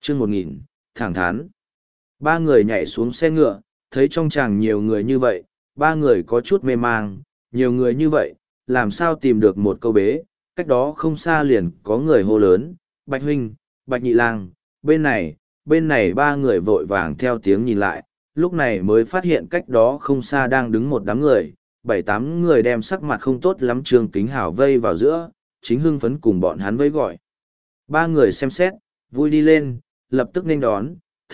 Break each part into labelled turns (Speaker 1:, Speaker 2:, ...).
Speaker 1: chương 1000, thẳng thắn. Ba người nhảy xuống xe ngựa, thấy trong tràng nhiều người như vậy, ba người có chút mê mang, nhiều người như vậy, làm sao tìm được một câu bế, cách đó không xa liền có người hô lớn, Bạch huynh, Bạch nhị lang, bên này ba người vội vàng theo tiếng nhìn lại, lúc này mới phát hiện cách đó không xa đang đứng một đám người, 7-8 người đem sắc mặt không tốt lắm Trương Kính Hào vây vào giữa, chính hưng phấn cùng bọn hắn vây gọi. Ba người xem xét, vui đi lên, lập tức nên đón,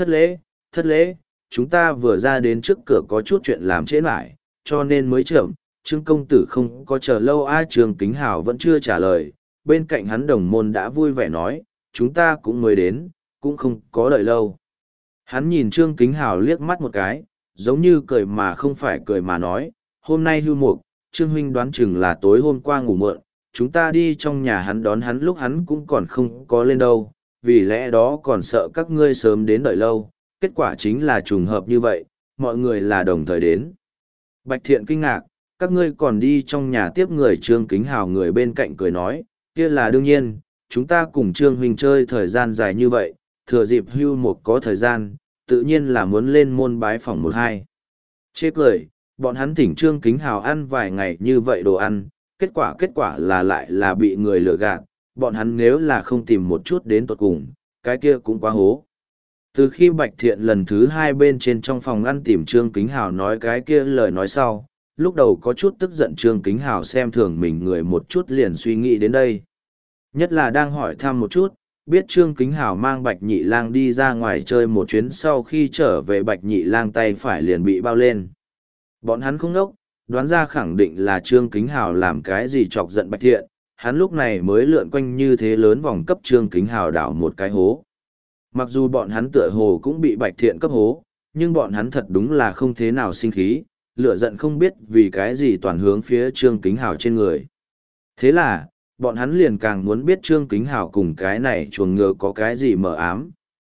Speaker 1: thất lễ, chúng ta vừa ra đến trước cửa có chút chuyện làm trễ lại, cho nên mới chậm, Trương công tử không có chờ lâu Trương Kính Hào vẫn chưa trả lời, bên cạnh hắn đồng môn đã vui vẻ nói, chúng ta cũng mới đến, cũng không có đợi lâu. Hắn nhìn Trương Kính Hào liếc mắt một cái, giống như cười mà không phải cười mà nói, hôm nay hưu mục, Trương huynh đoán chừng là tối hôm qua ngủ muộn, chúng ta đi trong nhà hắn đón hắn lúc hắn cũng còn không có lên đâu, vì lẽ đó còn sợ các ngươi sớm đến đợi lâu, kết quả chính là trùng hợp như vậy, mọi người là đồng thời đến. Bạch Thiện kinh ngạc, các ngươi còn đi trong nhà tiếp người. Trương Kính Hào người bên cạnh cười nói, kia là đương nhiên, chúng ta cùng Trương huynh chơi thời gian dài như vậy, thừa dịp hưu mục có thời gian, tự nhiên là muốn lên môn bái phòng một hai. Chê cười, bọn hắn thỉnh Trương Kính Hào ăn vài ngày như vậy đồ ăn, kết quả là lại là bị người lừa gạt, bọn hắn nếu là không tìm một chút đến tột cùng, cái kia cũng quá hố. Từ khi Bạch Thiện lần thứ hai bên trên trong phòng ăn tìm Trương Kính Hào nói cái kia lời nói sau, lúc đầu có chút tức giận Trương Kính Hào xem thường mình người một chút liền suy nghĩ đến đây. Nhất là đang hỏi thăm một chút, biết Trương Kính Hào mang Bạch Nhị Lang đi ra ngoài chơi một chuyến sau khi trở về Bạch Nhị Lang tay phải liền bị bao lên. Bọn hắn không ngốc, đoán ra khẳng định là Trương Kính Hào làm cái gì chọc giận Bạch Thiện, hắn lúc này mới lượn quanh như thế lớn vòng cấp Trương Kính Hào đảo một cái hố. Mặc dù bọn hắn tựa hồ cũng bị Bạch Thiện cấp hố, nhưng bọn hắn thật đúng là không thế nào sinh khí, lửa giận không biết vì cái gì toàn hướng phía Trương Kính Hào trên người. Thế là, bọn hắn liền càng muốn biết Trương Kính Hào cùng cái này chuồng ngựa có cái gì mờ ám.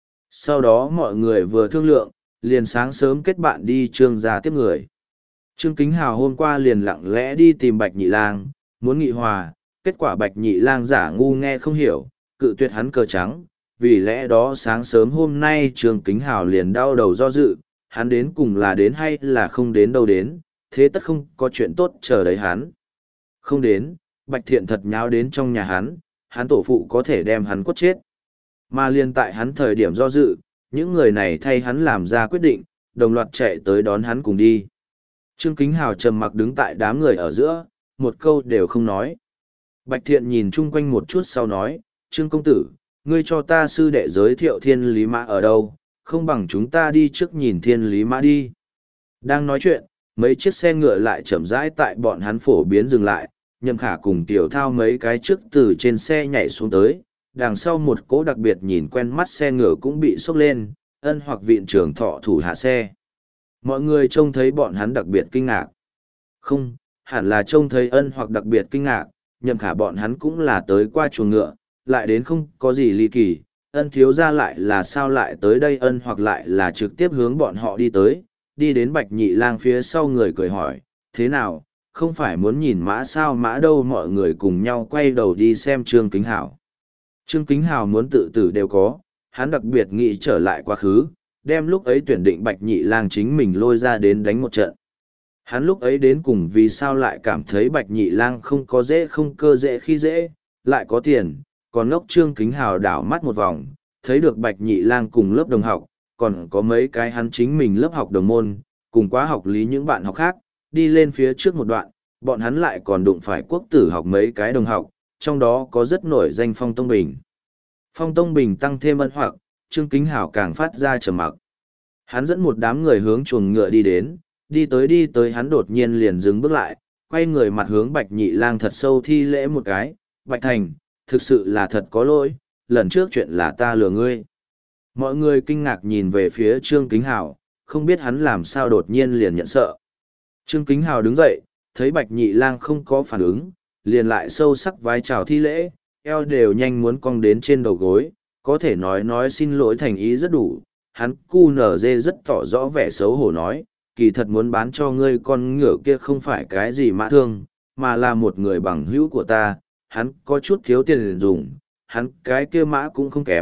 Speaker 1: Sau đó mọi người vừa thương lượng, liền sáng sớm kết bạn đi Trương gia tiếp người. Trương Kính Hào hôm qua liền lặng lẽ đi tìm Bạch Nhị Lang, muốn nghị hòa, kết quả Bạch Nhị Lang giả ngu nghe không hiểu, cự tuyệt hắn cờ trắng, vì lẽ đó sáng sớm hôm nay Trương Kính Hào liền đau đầu do dự, hắn đến cùng là đến hay là không đến đâu đến, thế tất không có chuyện tốt chờ đấy hắn. Không đến, Bạch Thiện thật nháo đến trong nhà hắn tổ phụ có thể đem hắn quất chết. Mà liên tại hắn thời điểm do dự, những người này thay hắn làm ra quyết định, đồng loạt chạy tới đón hắn cùng đi. Trương Kính Hào trầm mặc đứng tại đám người ở giữa, một câu đều không nói. Bạch Thiện nhìn chung quanh một chút sau nói, Trương công tử, ngươi cho ta sư đệ giới thiệu Thiên Lý Mã ở đâu, không bằng chúng ta đi trước nhìn Thiên Lý Mã đi. Đang nói chuyện, mấy chiếc xe ngựa lại chậm rãi tại bọn hắn phổ biến dừng lại, Nhậm Khả cùng Tiểu Thao mấy cái trước từ trên xe nhảy xuống tới, đằng sau một cỗ đặc biệt nhìn quen mắt xe ngựa cũng bị xốc lên, Ân Hoặc viện trưởng Thọ thủ hạ xe. Mọi người trông thấy bọn hắn đặc biệt kinh ngạc. Không, hẳn là trông thấy Ân Hoặc đặc biệt kinh ngạc, Nhậm Khả bọn hắn cũng là tới qua chuồng ngựa, lại đến không có gì ly kỳ, Ân thiếu ra lại là sao lại tới đây. Ân Hoặc lại là trực tiếp hướng bọn họ đi tới, đi đến Bạch Nhị Lang phía sau người cười hỏi, thế nào, không phải muốn nhìn mã sao? Mã đâu? Mọi người cùng nhau quay đầu đi xem Trương Kính Hào. Trương Kính Hào muốn tự tử đều có, hắn đặc biệt nghĩ trở lại quá khứ, đem lúc ấy tuyển định Bạch Nhị Lang chính mình lôi ra đến đánh một trận. Hắn lúc ấy đến cùng vì sao lại cảm thấy Bạch Nhị Lang không có dễ không cơ dễ khi dễ, lại có tiền, còn ngốc. Trương Kính Hào đảo mắt một vòng, thấy được Bạch Nhị Lang cùng lớp đồng học, còn có mấy cái hắn chính mình lớp học đồng môn, cùng quá học lý những bạn học khác, đi lên phía trước một đoạn, bọn hắn lại còn đụng phải Quốc Tử học mấy cái đồng học, trong đó có rất nổi danh Phong Tông Bình. Phong Tông Bình tăng thêm Ân Hoặc, Trương Kính Hào càng phát ra trầm mặc. Hắn dẫn một đám người hướng chuồng ngựa đi đến, đi tới hắn đột nhiên liền dừng bước lại, quay người mặt hướng Bạch Nhị Lang thật sâu thi lễ một cái, Bạch Thành, thực sự là thật có lỗi, lần trước chuyện là ta lừa ngươi. Mọi người kinh ngạc nhìn về phía Trương Kính Hào, không biết hắn làm sao đột nhiên liền nhận sợ. Trương Kính Hào đứng dậy, thấy Bạch Nhị Lang không có phản ứng, liền lại sâu sắc vái chào thi lễ, eo đều nhanh muốn cong đến trên đầu gối, có thể nói xin lỗi thành ý rất đủ. Hắn cu nở dê rất tỏ rõ vẻ xấu hổ nói, kỳ thật muốn bán cho ngươi con ngựa kia không phải cái gì mã thương, mà là một người bằng hữu của ta, hắn có chút thiếu tiền dùng, hắn cái kia mã cũng không kém,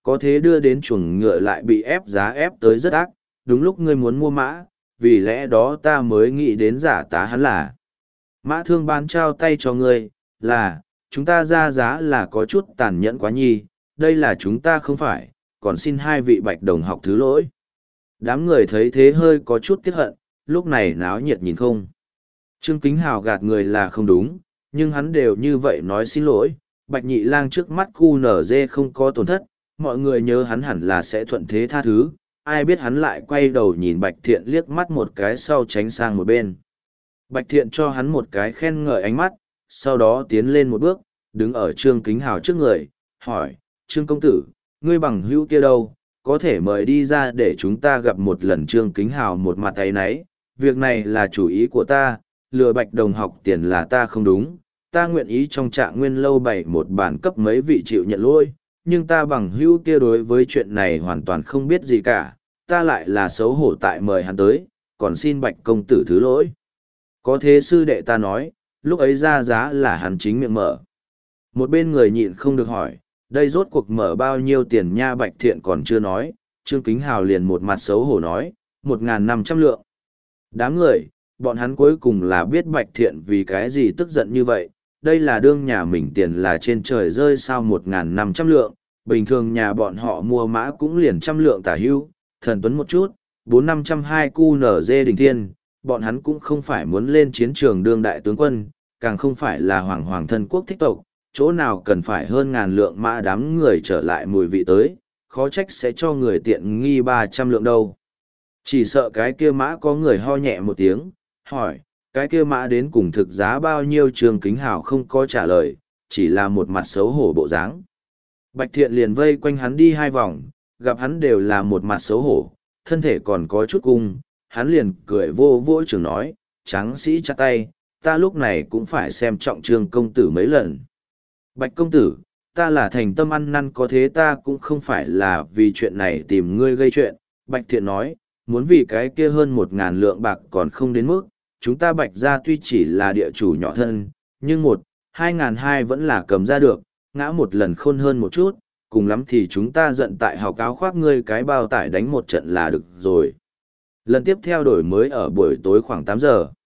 Speaker 1: có thế đưa đến chuồng ngựa lại bị ép giá ép tới rất ác, đúng lúc ngươi muốn mua mã, vì lẽ đó ta mới nghĩ đến giả tá hắn là. Mã Thương bán trao tay cho ngươi, là, chúng ta ra giá là có chút tàn nhẫn quá nhi, đây là chúng ta không phải, còn xin hai vị bạch đồng học thứ lỗi. Đám người thấy thế hơi có chút tiếc hận, lúc này náo nhiệt nhìn không. Trương Kính Hào gạt người là không đúng, nhưng hắn đều như vậy nói xin lỗi, Bạch Nhị Lang trước mắt QNZ không có tổn thất, mọi người nhớ hắn hẳn là sẽ thuận thế tha thứ, ai biết hắn lại quay đầu nhìn Bạch Thiện liếc mắt một cái sau tránh sang một bên. Bạch Thiện cho hắn một cái khen ngợi ánh mắt, sau đó tiến lên một bước, đứng ở Trương Kính Hào trước người, hỏi, Trương công tử, ngươi bằng hữu kia đâu, có thể mời đi ra để chúng ta gặp một lần. Trương Kính Hào một mặt ấy nấy, việc này là chủ ý của ta, lừa Bạch đồng học tiền là ta không đúng, ta nguyện ý trong Trạng Nguyên lâu bày một bản cấp mấy vị chịu nhận lỗi, nhưng ta bằng hữu kia đối với chuyện này hoàn toàn không biết gì cả, ta lại là xấu hổ tại mời hắn tới, còn xin Bạch công tử thứ lỗi. Có thế sư đệ ta nói, lúc ấy ra giá là hắn chính miệng mở. Một bên người nhịn không được hỏi, đây rốt cuộc mở bao nhiêu tiền nha? Bạch Thiện còn chưa nói, Trương Kính Hào liền một mặt xấu hổ nói, 1.500 lượng. Đám người, bọn hắn cuối cùng là biết Bạch Thiện vì cái gì tức giận như vậy, đây là đương nhà mình tiền là trên trời rơi sao 1.500 lượng, bình thường nhà bọn họ mua mã cũng liền 100 lượng tả hưu, thần tuấn một chút, 4502 QNZ Đình Thiên, bọn hắn cũng không phải muốn lên chiến trường đương đại tướng quân, càng không phải là hoàng thân quốc thích tộc, chỗ nào cần phải hơn ngàn lượng mã. Đám người trở lại mùi vị tới, khó trách sẽ cho người tiện nghi 300 lượng đâu. Chỉ sợ cái kia mã có người ho nhẹ một tiếng, hỏi, cái kia mã đến cùng thực giá bao nhiêu? Trương Kính Hào không có trả lời, chỉ là một mặt xấu hổ bộ dáng. Bạch Thiện liền vây quanh hắn đi 2 vòng, gặp hắn đều là một mặt xấu hổ, thân thể còn có chút cung, hắn liền cười vô vô trường nói, tráng sĩ chặt tay, ta lúc này cũng phải xem trọng Trương công tử mấy lần. Bạch công tử, ta là thành tâm ăn năn, có thế ta cũng không phải là vì chuyện này tìm ngươi gây chuyện. Bạch Thiện nói, muốn vì cái kia hơn 1.000 lượng bạc còn không đến mức, chúng ta Bạch gia tuy chỉ là địa chủ nhỏ thân, nhưng 1-2.200 vẫn là cầm ra được, ngã một lần khôn hơn một chút, cùng lắm thì chúng ta giận tại học áo khoác ngươi cái bao tải đánh một trận là được rồi. Lần tiếp theo đổi mới ở buổi tối khoảng 8 giờ.